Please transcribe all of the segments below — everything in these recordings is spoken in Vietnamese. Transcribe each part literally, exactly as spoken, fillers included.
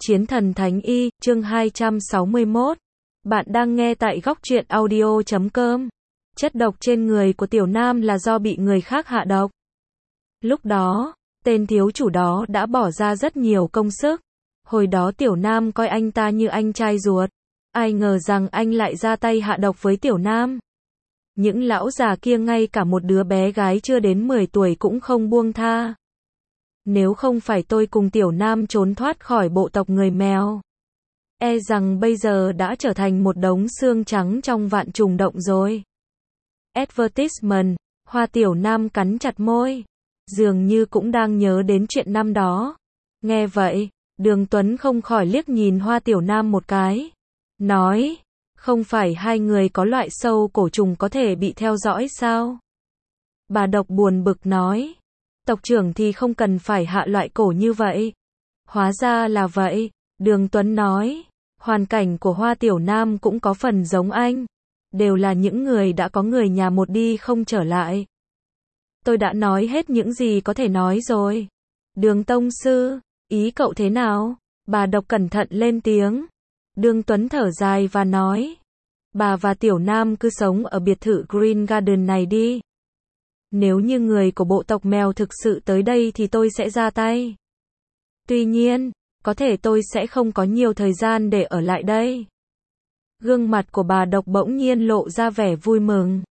Chiến thần Thánh Y, chương hai trăm sáu mươi mốt. Bạn đang nghe tại góc truyện audio chấm com. Chất độc trên người của Tiểu Nam là do bị người khác hạ độc. Lúc đó, tên thiếu chủ đó đã bỏ ra rất nhiều công sức. Hồi đó Tiểu Nam coi anh ta như anh trai ruột. Ai ngờ rằng anh lại ra tay hạ độc với Tiểu Nam. Những lão già kia ngay cả một đứa bé gái chưa đến mười tuổi cũng không buông tha. Nếu không phải tôi cùng Tiểu Nam trốn thoát khỏi bộ tộc người mèo, e rằng bây giờ đã trở thành một đống xương trắng trong vạn trùng động rồi. Advertisement, Hoa Tiểu Nam cắn chặt môi, dường như cũng đang nhớ đến chuyện năm đó. Nghe vậy, Đường Tuấn không khỏi liếc nhìn Hoa Tiểu Nam một cái, nói, không phải hai người có loại sâu cổ trùng có thể bị theo dõi sao? Bà Độc buồn bực nói, tộc trưởng thì không cần phải hạ loại cổ như vậy. Hóa ra là vậy, Đường Tuấn nói, hoàn cảnh của Hoa Tiểu Nam cũng có phần giống anh, đều là những người đã có người nhà một đi không trở lại. Tôi đã nói hết những gì có thể nói rồi. Đường tông sư, ý cậu thế nào? Bà Độc cẩn thận lên tiếng. Đường Tuấn thở dài và nói, bà và Tiểu Nam cứ sống ở biệt thự Green Garden này đi. Nếu như người của bộ tộc mèo thực sự tới đây thì tôi sẽ ra tay. Tuy nhiên, có thể tôi sẽ không có nhiều thời gian để ở lại đây. Gương mặt của bà Độc bỗng nhiên lộ ra vẻ vui mừng.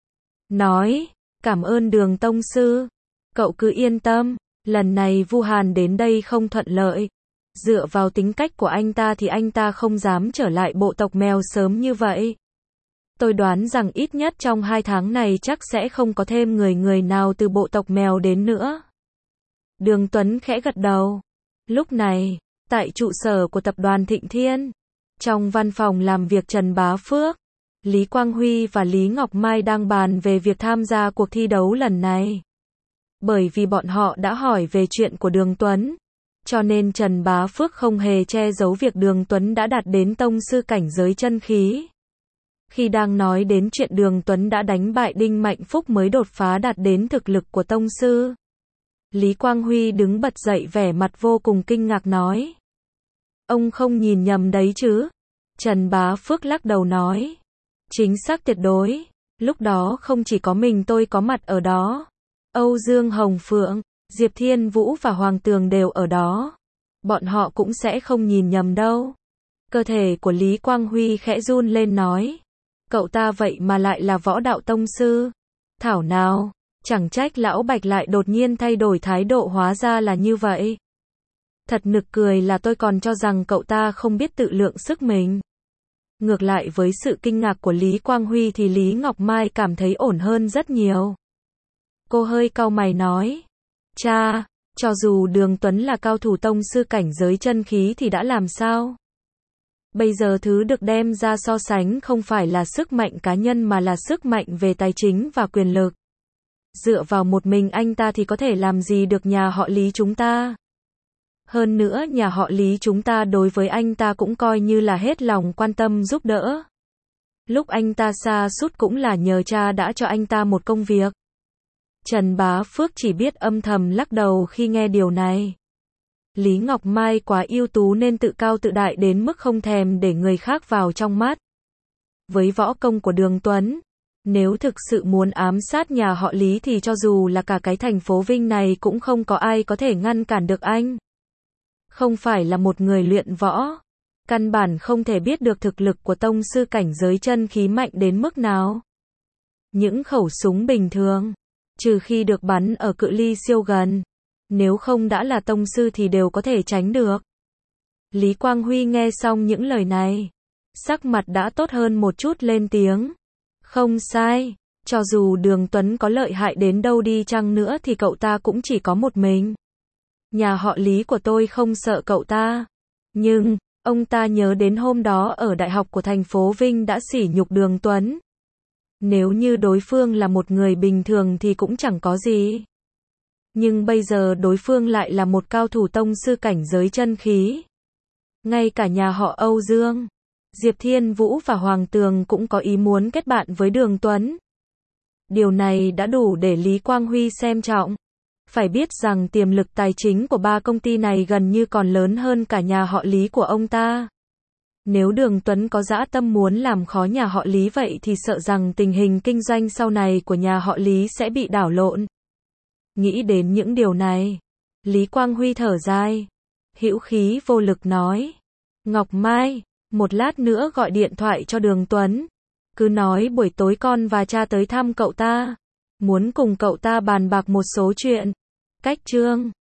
Nói, cảm ơn Đường tông sư. Cậu cứ yên tâm, lần này Vu Hàn đến đây không thuận lợi. Dựa vào tính cách của anh ta thì anh ta không dám trở lại bộ tộc mèo sớm như vậy. Tôi đoán rằng ít nhất trong hai tháng này chắc sẽ không có thêm người người nào từ bộ tộc mèo đến nữa. Đường Tuấn khẽ gật đầu. Lúc này, tại trụ sở của tập đoàn Thịnh Thiên, trong văn phòng làm việc Trần Bá Phước, Lý Quang Huy và Lý Ngọc Mai đang bàn về việc tham gia cuộc thi đấu lần này. Bởi vì bọn họ đã hỏi về chuyện của Đường Tuấn, cho nên Trần Bá Phước không hề che giấu việc Đường Tuấn đã đạt đến tông sư cảnh giới chân khí. Khi đang nói đến chuyện Đường Tuấn đã đánh bại Đinh Mạnh Phúc mới đột phá đạt đến thực lực của tông sư, Lý Quang Huy đứng bật dậy vẻ mặt vô cùng kinh ngạc nói. Ông không nhìn nhầm đấy chứ? Trần Bá Phước lắc đầu nói. Chính xác tuyệt đối, lúc đó không chỉ có mình tôi có mặt ở đó. Âu Dương Hồng Phượng, Diệp Thiên Vũ và Hoàng Tường đều ở đó. Bọn họ cũng sẽ không nhìn nhầm đâu. Cơ thể của Lý Quang Huy khẽ run lên nói. Cậu ta vậy mà lại là võ đạo tông sư. Thảo nào, chẳng trách lão Bạch lại đột nhiên thay đổi thái độ, hóa ra là như vậy. Thật nực cười là tôi còn cho rằng cậu ta không biết tự lượng sức mình. Ngược lại với sự kinh ngạc của Lý Quang Huy thì Lý Ngọc Mai cảm thấy ổn hơn rất nhiều. Cô hơi cau mày nói. Cha, cho dù Đường Tuấn là cao thủ tông sư cảnh giới chân khí thì đã làm sao? Bây giờ thứ được đem ra so sánh không phải là sức mạnh cá nhân mà là sức mạnh về tài chính và quyền lực. Dựa vào một mình anh ta thì có thể làm gì được nhà họ Lý chúng ta? Hơn nữa nhà họ Lý chúng ta đối với anh ta cũng coi như là hết lòng quan tâm giúp đỡ. Lúc anh ta sa sút cũng là nhờ cha đã cho anh ta một công việc. Trần Bá Phước chỉ biết âm thầm lắc đầu khi nghe điều này. Lý Ngọc Mai quá ưu tú nên tự cao tự đại đến mức không thèm để người khác vào trong mắt. Với võ công của Đường Tuấn, nếu thực sự muốn ám sát nhà họ Lý thì cho dù là cả cái thành phố Vinh này cũng không có ai có thể ngăn cản được anh. Không phải là một người luyện võ, căn bản không thể biết được thực lực của tông sư cảnh giới chân khí mạnh đến mức nào. Những khẩu súng bình thường, trừ khi được bắn ở cự ly siêu gần, nếu không đã là tông sư thì đều có thể tránh được. Lý Quang Huy nghe xong những lời này, sắc mặt đã tốt hơn một chút, lên tiếng. Không sai, cho dù Đường Tuấn có lợi hại đến đâu đi chăng nữa thì cậu ta cũng chỉ có một mình. Nhà họ Lý của tôi không sợ cậu ta. Nhưng, ông ta nhớ đến hôm đó ở đại học của thành phố Vinh đã sỉ nhục Đường Tuấn. Nếu như đối phương là một người bình thường thì cũng chẳng có gì. Nhưng bây giờ đối phương lại là một cao thủ tông sư cảnh giới chân khí. Ngay cả nhà họ Âu Dương, Diệp Thiên Vũ và Hoàng Tường cũng có ý muốn kết bạn với Đường Tuấn. Điều này đã đủ để Lý Quang Huy xem trọng. Phải biết rằng tiềm lực tài chính của ba công ty này gần như còn lớn hơn cả nhà họ Lý của ông ta. Nếu Đường Tuấn có dã tâm muốn làm khó nhà họ Lý vậy thì sợ rằng tình hình kinh doanh sau này của nhà họ Lý sẽ bị đảo lộn. Nghĩ đến những điều này, Lý Quang Huy thở dài, hữu khí vô lực nói, Ngọc Mai, một lát nữa gọi điện thoại cho Đường Tuấn, cứ nói buổi tối con và cha tới thăm cậu ta, muốn cùng cậu ta bàn bạc một số chuyện. Cách chương